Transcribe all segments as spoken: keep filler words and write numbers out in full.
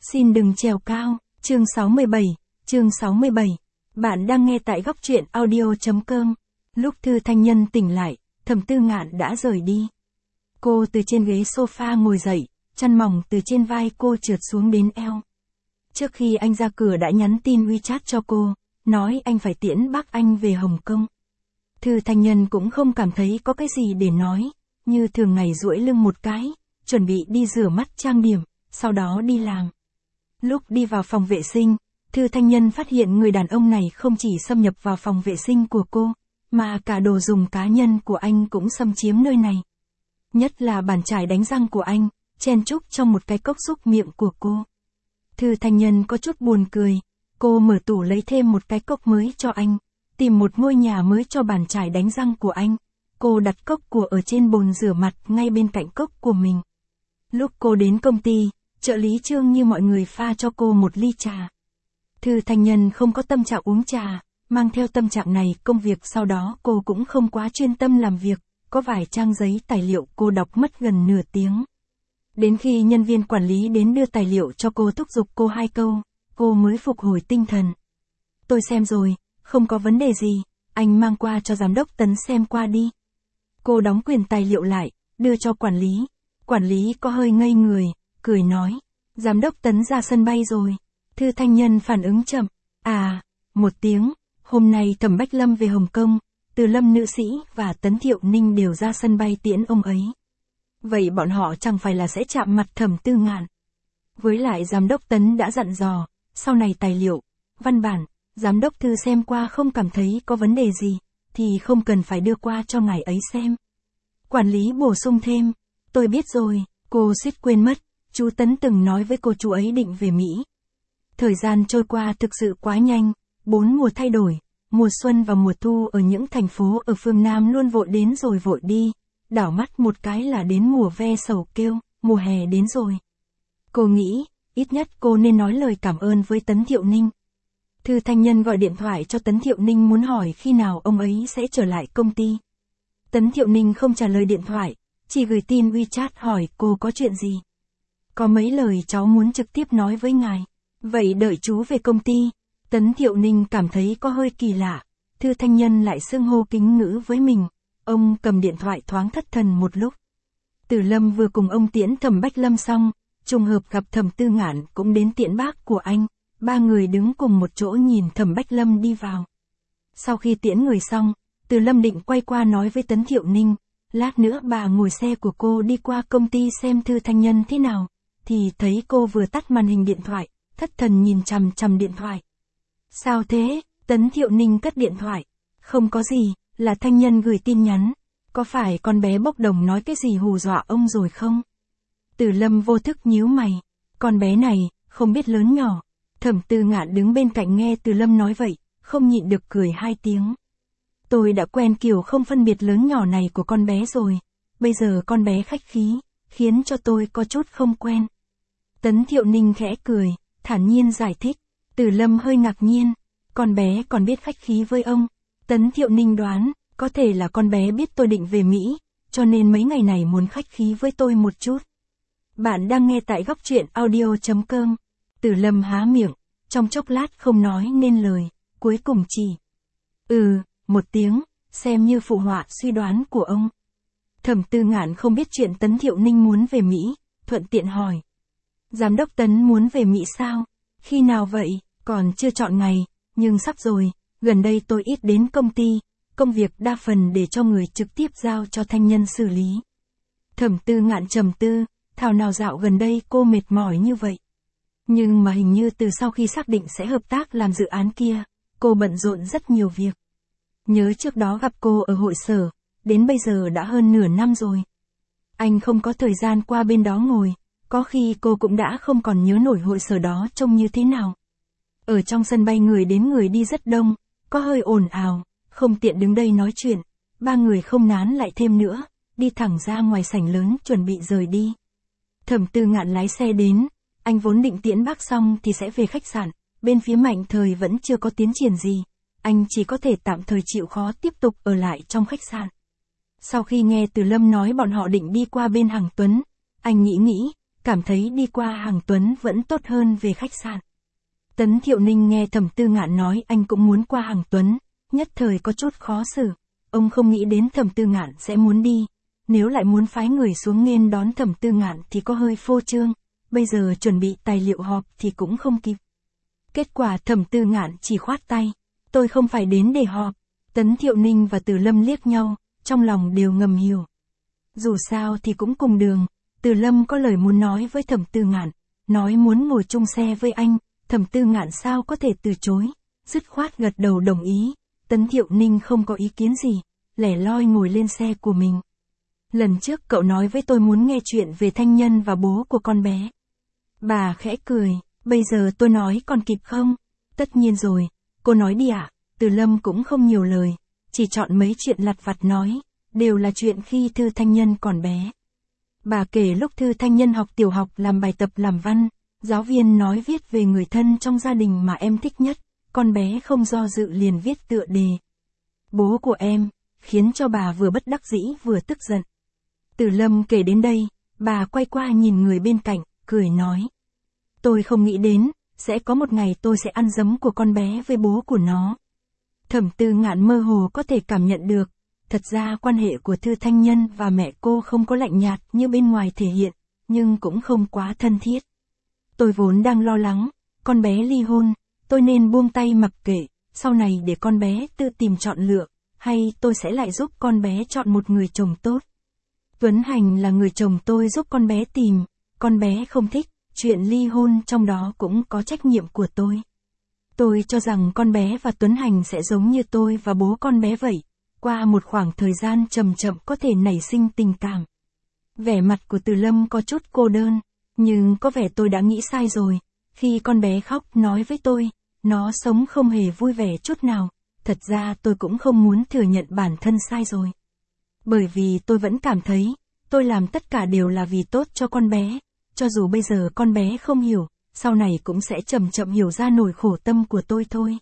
Xin đừng trèo cao, chương sáu mươi bảy, chương sáu mươi bảy. Bạn đang nghe tại góc truyện audio.com. Lúc Thư Thanh Nhân tỉnh lại, Thẩm Tư Ngạn đã rời đi. Cô từ trên ghế sofa ngồi dậy, chăn mỏng từ trên vai cô trượt xuống đến eo. Trước khi anh ra cửa đã nhắn tin WeChat cho cô, nói anh phải tiễn bác anh về Hồng Kông. Thư Thanh Nhân cũng không cảm thấy có cái gì để nói, như thường ngày duỗi lưng một cái, chuẩn bị đi rửa mắt trang điểm, sau đó đi làm. Lúc đi vào phòng vệ sinh, Thư Thanh Nhân phát hiện người đàn ông này không chỉ xâm nhập vào phòng vệ sinh của cô, mà cả đồ dùng cá nhân của anh cũng xâm chiếm nơi này. Nhất là bàn chải đánh răng của anh, chen chúc trong một cái cốc súc miệng của cô. Thư Thanh Nhân có chút buồn cười, cô mở tủ lấy thêm một cái cốc mới cho anh, tìm một ngôi nhà mới cho bàn chải đánh răng của anh. Cô đặt cốc của ở trên bồn rửa mặt ngay bên cạnh cốc của mình. Lúc cô đến công ty, trợ lý Trương như mọi người pha cho cô một ly trà. Thư Thanh Nhân không có tâm trạng uống trà, mang theo tâm trạng này công việc sau đó cô cũng không quá chuyên tâm làm việc, có vài trang giấy tài liệu cô đọc mất gần nửa tiếng. Đến khi nhân viên quản lý đến đưa tài liệu cho cô thúc giục cô hai câu, cô mới phục hồi tinh thần. Tôi xem rồi, không có vấn đề gì, anh mang qua cho giám đốc Tấn xem qua đi. Cô đóng quyển tài liệu lại, đưa cho quản lý. Quản lý có hơi ngây người, cười nói, giám đốc Tấn ra sân bay rồi. Thư Thanh Nhân phản ứng chậm, à, một tiếng, hôm nay Thẩm Bách Lâm về Hồng Kông, Từ Lâm nữ sĩ và Tấn Thiệu Ninh đều ra sân bay tiễn ông ấy. Vậy bọn họ chẳng phải là sẽ chạm mặt Thẩm Tư Ngạn. Với lại giám đốc Tấn đã dặn dò, sau này tài liệu, văn bản, giám đốc Thư xem qua không cảm thấy có vấn đề gì, thì không cần phải đưa qua cho ngài ấy xem. Quản lý bổ sung thêm, tôi biết rồi, cô suýt quên mất, chú Tấn từng nói với cô chú ấy định về Mỹ. Thời gian trôi qua thực sự quá nhanh, bốn mùa thay đổi, mùa xuân và mùa thu ở những thành phố ở phương Nam luôn vội đến rồi vội đi, đảo mắt một cái là đến mùa ve sầu kêu, mùa hè đến rồi. Cô nghĩ, ít nhất cô nên nói lời cảm ơn với Tấn Thiệu Ninh. Thư Thanh Nhân gọi điện thoại cho Tấn Thiệu Ninh muốn hỏi khi nào ông ấy sẽ trở lại công ty. Tấn Thiệu Ninh không trả lời điện thoại, chỉ gửi tin WeChat hỏi cô có chuyện gì. Có mấy lời cháu muốn trực tiếp nói với ngài. Vậy đợi chú về công ty. Tấn Thiệu Ninh cảm thấy có hơi kỳ lạ. Thư Thanh Nhân lại xưng hô kính ngữ với mình. Ông cầm điện thoại thoáng thất thần một lúc. Từ Lâm vừa cùng ông tiễn Thẩm Bách Lâm xong, trùng hợp gặp Thẩm Tư Ngạn cũng đến tiễn bác của anh. Ba người đứng cùng một chỗ nhìn Thẩm Bách Lâm đi vào. Sau khi tiễn người xong, Từ Lâm định quay qua nói với Tấn Thiệu Ninh, lát nữa bà ngồi xe của cô đi qua công ty xem Thư Thanh Nhân thế nào, thì thấy cô vừa tắt màn hình điện thoại, thất thần nhìn chằm chằm điện thoại. Sao thế? Tấn Thiệu Ninh cất điện thoại. Không có gì, là Thanh Nhân gửi tin nhắn. Có phải con bé bốc đồng nói cái gì hù dọa ông rồi không? Từ Lâm vô thức nhíu mày. Con bé này, không biết lớn nhỏ. Thẩm Tư Ngạn đứng bên cạnh nghe Từ Lâm nói vậy, không nhịn được cười hai tiếng. Tôi đã quen kiểu không phân biệt lớn nhỏ này của con bé rồi. Bây giờ con bé khách khí, khiến cho tôi có chút không quen. Tấn Thiệu Ninh khẽ cười, thản nhiên giải thích. Từ Lâm hơi ngạc nhiên. Con bé còn biết khách khí với ông. Tấn Thiệu Ninh đoán, có thể là con bé biết tôi định về Mỹ, cho nên mấy ngày này muốn khách khí với tôi một chút. Bạn đang nghe tại góc truyện audio.com. Từ Lâm há miệng, trong chốc lát không nói nên lời, cuối cùng chỉ. Ừ, một tiếng, xem như phụ họa suy đoán của ông. Thẩm Tư Ngạn không biết chuyện Tấn Thiệu Ninh muốn về Mỹ, thuận tiện hỏi. Giám đốc Tấn muốn về Mỹ sao? Khi nào vậy? Còn chưa chọn ngày, nhưng sắp rồi, gần đây tôi ít đến công ty, công việc đa phần để cho người trực tiếp giao cho Thanh Nhân xử lý. Thẩm Tư Ngạn trầm tư, thảo nào dạo gần đây cô mệt mỏi như vậy. Nhưng mà hình như từ sau khi xác định sẽ hợp tác làm dự án kia, cô bận rộn rất nhiều việc. Nhớ trước đó gặp cô ở hội sở, đến bây giờ đã hơn nửa năm rồi. Anh không có thời gian qua bên đó ngồi, có khi cô cũng đã không còn nhớ nổi hội sở đó trông như thế nào. Ở trong sân bay người đến người đi rất đông, có hơi ồn ào, không tiện đứng đây nói chuyện. Ba người không nán lại thêm nữa, đi thẳng ra ngoài sảnh lớn chuẩn bị rời đi. Thẩm Tư Ngạn lái xe đến, anh vốn định tiễn bác xong thì sẽ về khách sạn, bên phía Mạnh Thời vẫn chưa có tiến triển gì. Anh chỉ có thể tạm thời chịu khó tiếp tục ở lại trong khách sạn. Sau khi nghe Từ Lâm nói bọn họ định đi qua bên Hằng Tuấn, anh nghĩ nghĩ, cảm thấy đi qua Hàng Tuấn vẫn tốt hơn về khách sạn. Tấn Thiệu Ninh nghe Thẩm Tư Ngạn nói anh cũng muốn qua Hàng Tuấn, nhất thời có chút khó xử. Ông không nghĩ đến Thẩm Tư Ngạn sẽ muốn đi, nếu lại muốn phái người xuống nghênh đón Thẩm Tư Ngạn thì có hơi phô trương, bây giờ chuẩn bị tài liệu họp thì cũng không kịp. Kết quả Thẩm Tư Ngạn chỉ khoát tay, tôi không phải đến để họp. Tấn Thiệu Ninh và Từ Lâm liếc nhau, trong lòng đều ngầm hiểu. Dù sao thì cũng cùng đường, Từ Lâm có lời muốn nói với Thẩm Tư Ngạn, nói muốn ngồi chung xe với anh, Thẩm Tư Ngạn sao có thể từ chối, dứt khoát gật đầu đồng ý. Tấn Thiệu Ninh không có ý kiến gì, lẻ loi ngồi lên xe của mình. Lần trước cậu nói với tôi muốn nghe chuyện về Thanh Nhân và bố của con bé. Bà khẽ cười, bây giờ tôi nói còn kịp không? Tất nhiên rồi, cô nói đi ạ. Từ Lâm cũng không nhiều lời, chỉ chọn mấy chuyện lặt vặt nói, đều là chuyện khi Thư Thanh Nhân còn bé. Bà kể lúc Thư Thanh Nhân học tiểu học làm bài tập làm văn, giáo viên nói viết về người thân trong gia đình mà em thích nhất, con bé không do dự liền viết tựa đề. Bố của em, khiến cho bà vừa bất đắc dĩ vừa tức giận. Từ Lâm kể đến đây, bà quay qua nhìn người bên cạnh, cười nói. Tôi không nghĩ đến, sẽ có một ngày tôi sẽ ăn dấm của con bé với bố của nó. Thẩm Tư Ngạn mơ hồ có thể cảm nhận được, thật ra quan hệ của Thư Thanh Nhân và mẹ cô không có lạnh nhạt như bên ngoài thể hiện, nhưng cũng không quá thân thiết. Tôi vốn đang lo lắng, con bé ly hôn, tôi nên buông tay mặc kệ, sau này để con bé tự tìm chọn lựa, hay tôi sẽ lại giúp con bé chọn một người chồng tốt. Tuấn Hành là người chồng tôi giúp con bé tìm, con bé không thích, chuyện ly hôn trong đó cũng có trách nhiệm của tôi. Tôi cho rằng con bé và Tuấn Hành sẽ giống như tôi và bố con bé vậy, qua một khoảng thời gian chậm chậm có thể nảy sinh tình cảm. Vẻ mặt của Từ Lâm có chút cô đơn, nhưng có vẻ tôi đã nghĩ sai rồi, khi con bé khóc nói với tôi, nó sống không hề vui vẻ chút nào, thật ra tôi cũng không muốn thừa nhận bản thân sai rồi. Bởi vì tôi vẫn cảm thấy, tôi làm tất cả đều là vì tốt cho con bé, cho dù bây giờ con bé không hiểu, sau này cũng sẽ chậm chậm hiểu ra nỗi khổ tâm của tôi thôi.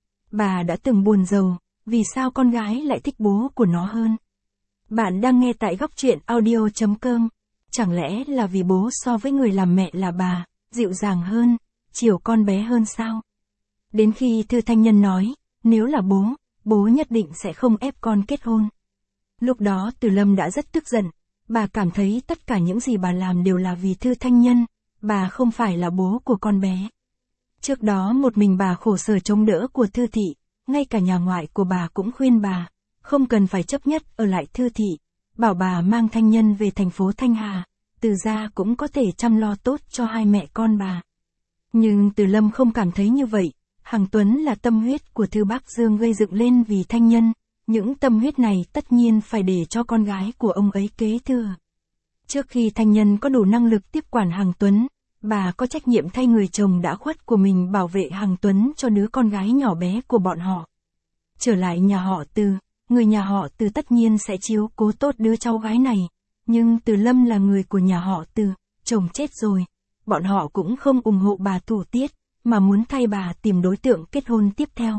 Bà đã từng buồn rầu, vì sao con gái lại thích bố của nó hơn. Bạn đang nghe tại góc truyện audio chấm com. Chẳng lẽ là vì bố so với người làm mẹ là bà, dịu dàng hơn, chiều con bé hơn sao? Đến khi Thư Thanh Nhân nói, nếu là bố, bố nhất định sẽ không ép con kết hôn. Lúc đó Từ Lâm đã rất tức giận, bà cảm thấy tất cả những gì bà làm đều là vì Thư Thanh Nhân, bà không phải là bố của con bé. Trước đó một mình bà khổ sở chống đỡ của Thư Thị, ngay cả nhà ngoại của bà cũng khuyên bà, không cần phải chấp nhất ở lại Thư Thị, bảo bà mang Thanh Nhân về thành phố Thanh Hà, Từ gia cũng có thể chăm lo tốt cho hai mẹ con bà. Nhưng Từ Lâm không cảm thấy như vậy, Hàng Tuấn là tâm huyết của Thư Bắc Dương gây dựng lên vì Thanh Nhân, những tâm huyết này tất nhiên phải để cho con gái của ông ấy kế thừa. Trước khi Thanh Nhân có đủ năng lực tiếp quản Hàng Tuấn, bà có trách nhiệm thay người chồng đã khuất của mình bảo vệ Hàng Tuấn cho đứa con gái nhỏ bé của bọn họ. Trở lại nhà họ Từ, người nhà họ Từ tất nhiên sẽ chiếu cố tốt đứa cháu gái này, nhưng Từ Lâm là người của nhà họ Từ, chồng chết rồi, bọn họ cũng không ủng hộ bà thủ tiết, mà muốn thay bà tìm đối tượng kết hôn tiếp theo.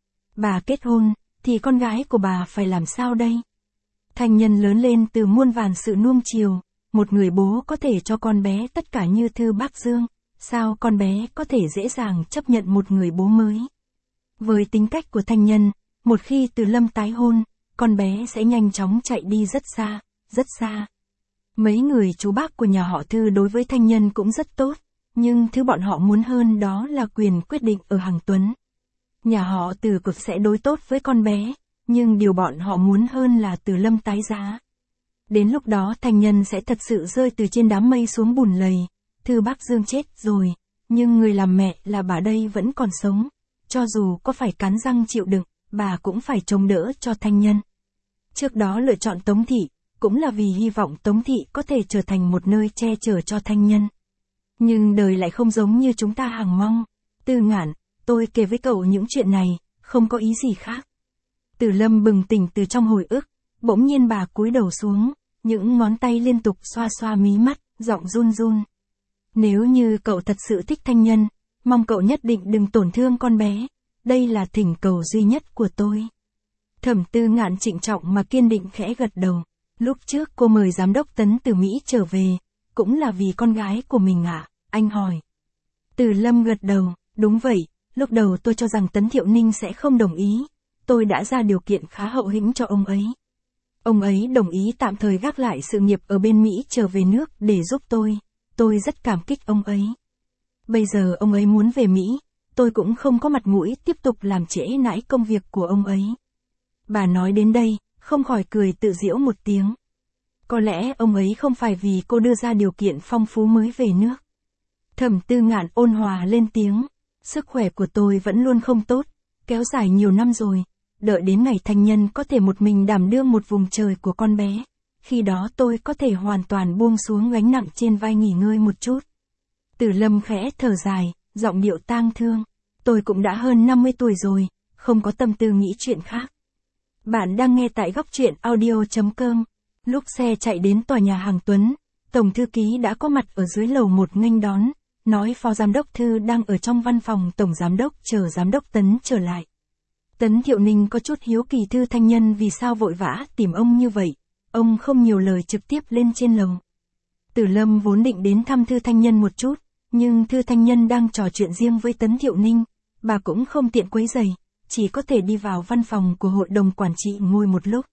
Bà kết hôn, thì con gái của bà phải làm sao đây? Thanh Nhân lớn lên từ muôn vàn sự nuông chiều, một người bố có thể cho con bé tất cả như Thư Bắc Dương, sao con bé có thể dễ dàng chấp nhận một người bố mới? Với tính cách của Thanh Nhân, một khi Từ Lâm tái hôn, con bé sẽ nhanh chóng chạy đi rất xa, rất xa. Mấy người chú bác của nhà họ Thư đối với Thanh Nhân cũng rất tốt, nhưng thứ bọn họ muốn hơn đó là quyền quyết định ở Hàng Tuấn. Nhà họ Từ cực sẽ đối tốt với con bé, nhưng điều bọn họ muốn hơn là Từ Lâm tái giá. Đến lúc đó Thanh Nhân sẽ thật sự rơi từ trên đám mây xuống bùn lầy. Thư Bắc Dương chết rồi, nhưng người làm mẹ là bà đây vẫn còn sống. Cho dù có phải cắn răng chịu đựng, bà cũng phải chống đỡ cho Thanh Nhân. Trước đó lựa chọn Tống Thị, cũng là vì hy vọng Tống Thị có thể trở thành một nơi che chở cho Thanh Nhân. Nhưng đời lại không giống như chúng ta hằng mong. Tư Ngạn, tôi kể với cậu những chuyện này, không có ý gì khác. Từ Lâm bừng tỉnh từ trong hồi ức, bỗng nhiên bà cúi đầu xuống, những ngón tay liên tục xoa xoa mí mắt, giọng run run. Nếu như cậu thật sự thích Thanh Nhân, mong cậu nhất định đừng tổn thương con bé, đây là thỉnh cầu duy nhất của tôi. Thẩm Tư Ngạn trịnh trọng mà kiên định khẽ gật đầu. Lúc trước cô mời giám đốc Tấn từ Mỹ trở về, cũng là vì con gái của mình ạ, anh hỏi. Từ Lâm gật đầu, đúng vậy, lúc đầu tôi cho rằng Tấn Thiệu Ninh sẽ không đồng ý, tôi đã ra điều kiện khá hậu hĩnh cho ông ấy. Ông ấy đồng ý tạm thời gác lại sự nghiệp ở bên Mỹ trở về nước để giúp tôi, tôi rất cảm kích ông ấy. Bây giờ ông ấy muốn về Mỹ, tôi cũng không có mặt mũi tiếp tục làm trễ nải công việc của ông ấy. Bà nói đến đây, không khỏi cười tự giễu một tiếng. Có lẽ ông ấy không phải vì cô đưa ra điều kiện phong phú mới về nước. Thẩm Tư Ngạn ôn hòa lên tiếng, sức khỏe của tôi vẫn luôn không tốt, kéo dài nhiều năm rồi, đợi đến ngày thành nhân có thể một mình đảm đương một vùng trời của con bé, khi đó tôi có thể hoàn toàn buông xuống gánh nặng trên vai nghỉ ngơi một chút. Từ Lâm khẽ thở dài, giọng điệu tang thương, tôi cũng đã hơn năm mươi tuổi rồi, không có tâm tư nghĩ chuyện khác. Bạn đang nghe tại góc truyện audio chấm com. Lúc xe chạy đến tòa nhà Hàng Tuấn, Tổng thư ký đã có mặt ở dưới lầu một nghênh đón, nói Phó Giám đốc Thư đang ở trong văn phòng Tổng Giám đốc chờ Giám đốc Tấn trở lại. Tấn Thiệu Ninh có chút hiếu kỳ Thư Thanh Nhân vì sao vội vã tìm ông như vậy, ông không nhiều lời trực tiếp lên trên lầu. Từ Lâm vốn định đến thăm Thư Thanh Nhân một chút, nhưng Thư Thanh Nhân đang trò chuyện riêng với Tấn Thiệu Ninh, bà cũng không tiện quấy rầy, chỉ có thể đi vào văn phòng của hội đồng quản trị ngồi một lúc.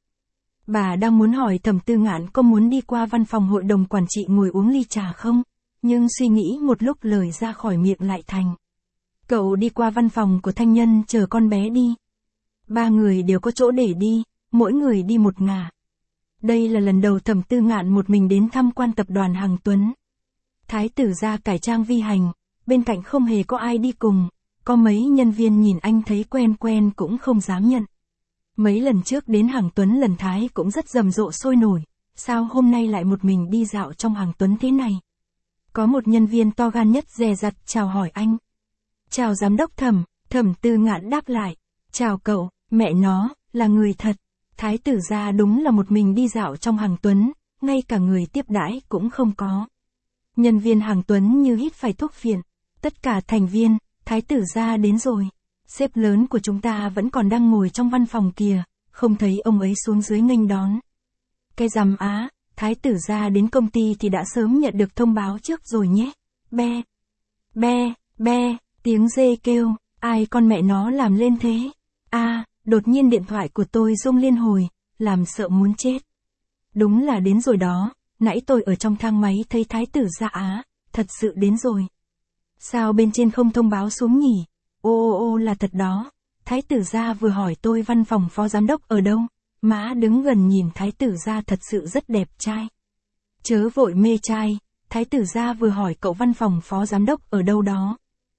Bà đang muốn hỏi Thẩm Tư Ngạn có muốn đi qua văn phòng hội đồng quản trị ngồi uống ly trà không, nhưng suy nghĩ một lúc lời ra khỏi miệng lại thành. Cậu đi qua văn phòng của Thanh Nhân chờ con bé đi. Ba người đều có chỗ để đi, mỗi người đi một ngả. Đây là lần đầu Thẩm Tư Ngạn một mình đến thăm quan tập đoàn Hàng Tuấn. Thái tử gia cải trang vi hành, bên cạnh không hề có ai đi cùng, có mấy nhân viên nhìn anh thấy quen quen cũng không dám nhận. Mấy lần trước đến Hàng Tuấn lần Thái cũng rất rầm rộ sôi nổi, sao hôm nay lại một mình đi dạo trong Hàng Tuấn thế này? Có một nhân viên to gan nhất dè dặt chào hỏi anh. Chào Giám đốc Thẩm, Thẩm Tư Ngạn đáp lại. Chào cậu, mẹ nó, là người thật. Thái tử gia đúng là một mình đi dạo trong Hàng Tuấn, ngay cả người tiếp đãi cũng không có. Nhân viên Hàng Tuấn như hít phải thuốc phiện. Tất cả thành viên, Thái tử gia đến rồi. Sếp lớn của chúng ta vẫn còn đang ngồi trong văn phòng kìa, không thấy ông ấy xuống dưới nghênh đón. Cái rằm á, Thái tử gia đến công ty thì đã sớm nhận được thông báo trước rồi nhé. Be, be, be, tiếng dê kêu, ai con mẹ nó làm lên thế? A, à, đột nhiên điện thoại của tôi rung liên hồi, làm sợ muốn chết. Đúng là đến rồi đó, nãy tôi ở trong thang máy thấy Thái tử gia á, thật sự đến rồi. Sao bên trên không thông báo xuống nhỉ? Ô ô ô là thật đó, Thái tử gia vừa hỏi tôi văn phòng Phó Giám đốc ở đâu, má đứng gần nhìn Thái tử gia thật sự rất đẹp trai. Chớ vội mê trai, Thái tử gia vừa hỏi cậu văn phòng Phó Giám đốc ở đâu đó.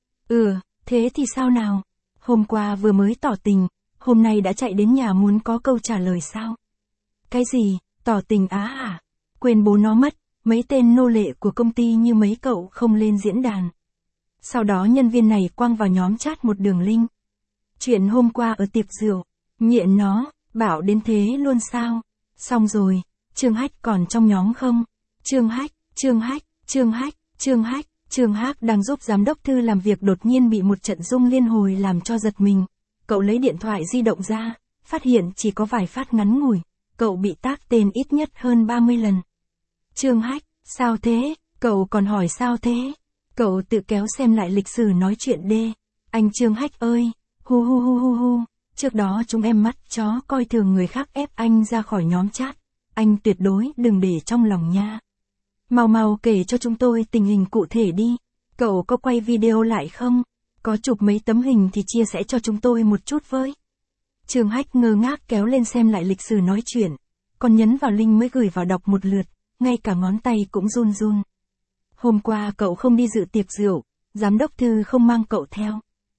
Ừ, thế thì sao nào? Hôm qua vừa mới tỏ tình, hôm nay đã chạy đến nhà muốn có câu trả lời sao? Cái gì, tỏ tình á à? Quên bố nó mất, mấy tên nô lệ của công ty như mấy cậu không lên diễn đàn. Sau đó nhân viên này quăng vào nhóm chat một đường link. Chuyện hôm qua ở tiệc rượu, nghiện nó, bảo đến thế luôn sao? Xong rồi, Trương Hách còn trong nhóm không? Trương Hách, Trương Hách, Trương Hách, Trương Hách, Trương Hách đang giúp giám đốc Thư làm việc đột nhiên bị một trận rung liên hồi làm cho giật mình. Cậu lấy điện thoại di động ra, phát hiện chỉ có vài phát ngắn ngủi, cậu bị tag tên ít nhất hơn ba mươi lần. Trương Hách, sao thế? Cậu còn hỏi sao thế? Cậu tự kéo xem lại lịch sử nói chuyện đê. Anh Trương Hách ơi, hu hu hu hu hu, trước đó chúng em mắt chó coi thường người khác ép anh ra khỏi nhóm chat. Anh tuyệt đối đừng để trong lòng nha. Mau mau kể cho chúng tôi tình hình cụ thể đi. Cậu có quay video lại không? Có chụp mấy tấm hình thì chia sẻ cho chúng tôi một chút với. Trương Hách ngơ ngác kéo lên xem lại lịch sử nói chuyện. Còn nhấn vào link mới gửi vào đọc một lượt, ngay cả ngón tay cũng run run. Hôm qua cậu không đi dự tiệc rượu, giám đốc Thư không mang cậu theo.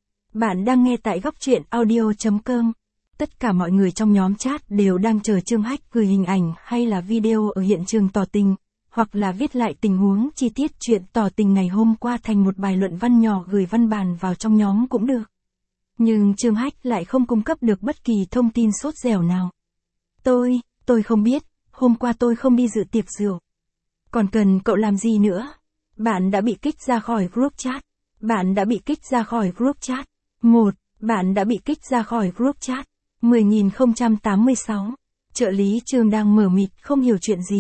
Bạn đang nghe tại góc truyện audio chấm com. Tất cả mọi người trong nhóm chat đều đang chờ Trương Hách gửi hình ảnh hay là video ở hiện trường tỏ tình, hoặc là viết lại tình huống chi tiết chuyện tỏ tình ngày hôm qua thành một bài luận văn nhỏ gửi văn bản vào trong nhóm cũng được. Nhưng Trương Hách lại không cung cấp được bất kỳ thông tin sốt dẻo nào. Tôi, tôi không biết, hôm qua tôi không đi dự tiệc rượu. Còn cần cậu làm gì nữa? Bạn đã bị kích ra khỏi group chat. Bạn đã bị kích ra khỏi group chat. một. Bạn đã bị kích ra khỏi group chat. mười nghìn không trăm tám mươi sáu. Trợ lý Trương đang mở mịt không hiểu chuyện gì,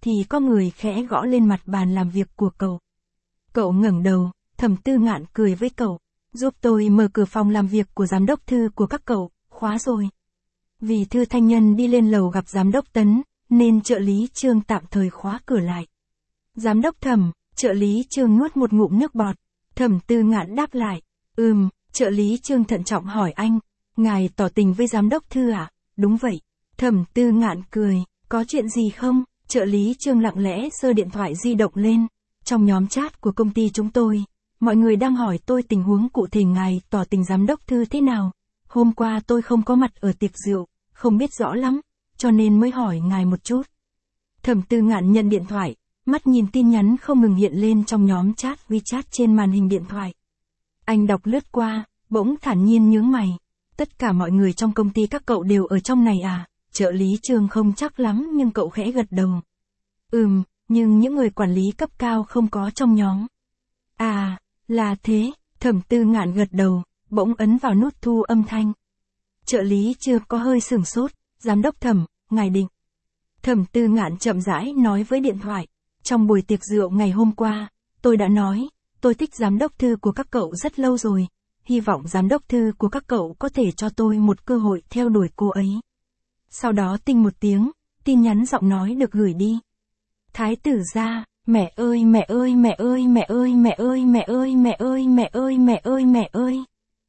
thì có người khẽ gõ lên mặt bàn làm việc của cậu. Cậu ngẩng đầu, Thẩm Tư Ngạn cười với cậu. Giúp tôi mở cửa phòng làm việc của giám đốc Thư của các cậu, khóa rồi. Vì Thư Thanh Nhân đi lên lầu gặp giám đốc Tấn, nên trợ lý Trương tạm thời khóa cửa lại. Giám đốc Thẩm, trợ lý Trương nuốt một ngụm nước bọt. Thẩm Tư Ngạn đáp lại. Ừm, trợ lý Trương thận trọng hỏi anh. Ngài tỏ tình với giám đốc Thư à? Đúng vậy. Thẩm Tư Ngạn cười. Có chuyện gì không? Trợ lý Trương lặng lẽ giơ điện thoại di động lên. Trong nhóm chat của công ty chúng tôi, mọi người đang hỏi tôi tình huống cụ thể ngài tỏ tình giám đốc Thư thế nào. Hôm qua tôi không có mặt ở tiệc rượu, không biết rõ lắm, cho nên mới hỏi ngài một chút. Thẩm Tư Ngạn nhận điện thoại, mắt nhìn tin nhắn không ngừng hiện lên trong nhóm chat WeChat trên màn hình điện thoại. Anh đọc lướt qua, bỗng thản nhiên nhướng mày. Tất cả mọi người trong công ty các cậu đều ở trong này à? Trợ lý Trương không chắc lắm nhưng cậu khẽ gật đầu. Ừm, nhưng những người quản lý cấp cao không có trong nhóm. À, là thế, Thẩm Tư Ngạn gật đầu, bỗng ấn vào nút thu âm thanh. Trợ lý Trương có hơi sửng sốt. Giám đốc Thẩm, ngài định. Thẩm Tư Ngạn chậm rãi nói với điện thoại. Trong buổi tiệc rượu ngày hôm qua, tôi đã nói, tôi thích giám đốc Thư của các cậu rất lâu rồi. Hy vọng giám đốc Thư của các cậu có thể cho tôi một cơ hội theo đuổi cô ấy. Sau đó tinh một tiếng, tin nhắn giọng nói được gửi đi. Thái tử gia, mẹ ơi mẹ ơi mẹ ơi mẹ ơi mẹ ơi mẹ ơi mẹ ơi mẹ ơi mẹ ơi mẹ ơi.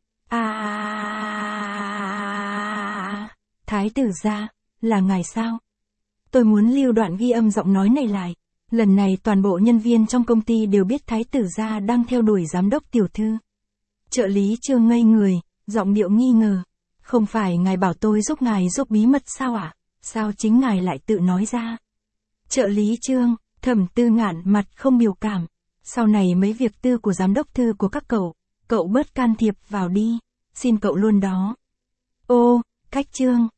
À, Thái tử gia, là ngài sao? Tôi muốn lưu đoạn ghi âm giọng nói này lại. Lần này toàn bộ nhân viên trong công ty đều biết Thái tử gia đang theo đuổi giám đốc tiểu thư. Trợ lý Trương ngây người, giọng điệu nghi ngờ. Không phải ngài bảo tôi giúp ngài giúp bí mật sao ạ? À? Sao chính ngài lại tự nói ra? Trợ lý Trương, Thẩm Tư Ngạn mặt không biểu cảm. Sau này mấy việc tư của giám đốc Thư của các cậu, cậu bớt can thiệp vào đi. Xin cậu luôn đó. Ô, cách Trương.